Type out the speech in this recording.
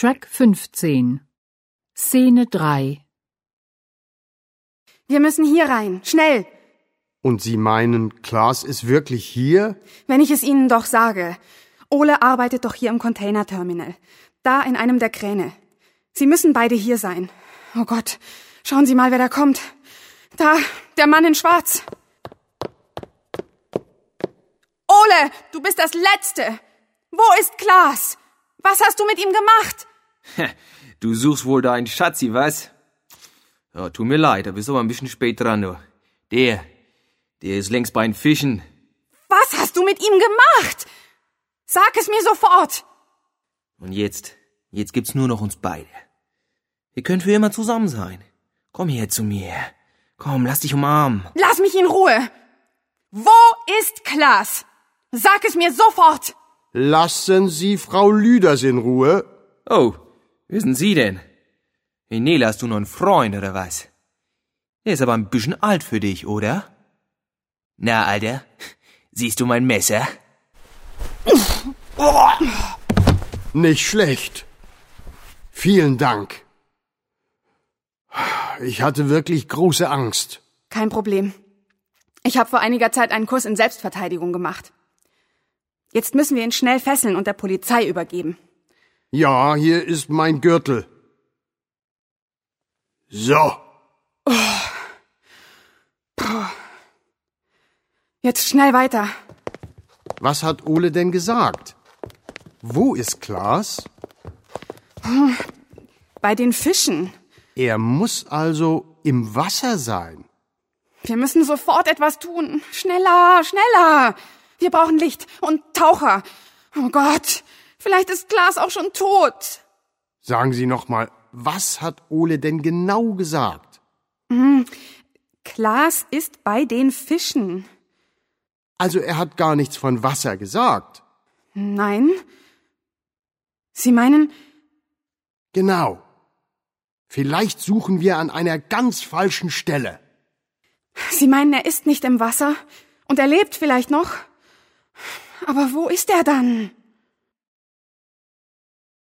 Track 15. Szene 3. Wir müssen hier rein, schnell. Und Sie meinen, Klaas ist wirklich hier? Wenn ich es Ihnen doch sage. Ole arbeitet doch hier im Containerterminal. Da in einem der Kräne. Sie müssen beide hier sein. Oh Gott, schauen Sie mal, wer da kommt. Da, der Mann in Schwarz. Ole, du bist das Letzte. Wo ist Klaas? Was hast du mit ihm gemacht? Du suchst wohl deinen Schatzi, was? Ja, tut mir leid, da bist du aber ein bisschen spät dran, du. Der ist längst bei den Fischen. Was hast du mit ihm gemacht? Sag es mir sofort. Und jetzt gibt's nur noch uns beide. Wir können für immer zusammen sein. Komm her zu mir. Komm, lass dich umarmen. Lass mich in Ruhe. Wo ist Klaas? Sag es mir sofort. Lassen Sie Frau Lüders in Ruhe. Oh, wer sind Sie denn? Hey, Nele, hast du noch einen Freund, oder was? Der ist aber ein bisschen alt für dich, oder? Na, Alter, siehst du mein Messer? Nicht schlecht. Vielen Dank. Ich hatte wirklich große Angst. Kein Problem. Ich habe vor einiger Zeit einen Kurs in Selbstverteidigung gemacht. Jetzt müssen wir ihn schnell fesseln und der Polizei übergeben. Ja, hier ist mein Gürtel. So. Jetzt schnell weiter. Was hat Ole denn gesagt? Wo ist Klaas? Bei den Fischen. Er muss also im Wasser sein. Wir müssen sofort etwas tun. Schneller, schneller. Wir brauchen Licht und Taucher. Oh Gott, vielleicht ist Klaas auch schon tot. Sagen Sie noch mal, was hat Ole denn genau gesagt? Klaas ist bei den Fischen. Also er hat gar nichts von Wasser gesagt. Nein? Sie meinen? Genau. Vielleicht suchen wir an einer ganz falschen Stelle. Sie meinen, er ist nicht im Wasser? Und er lebt vielleicht noch? Aber wo ist er dann?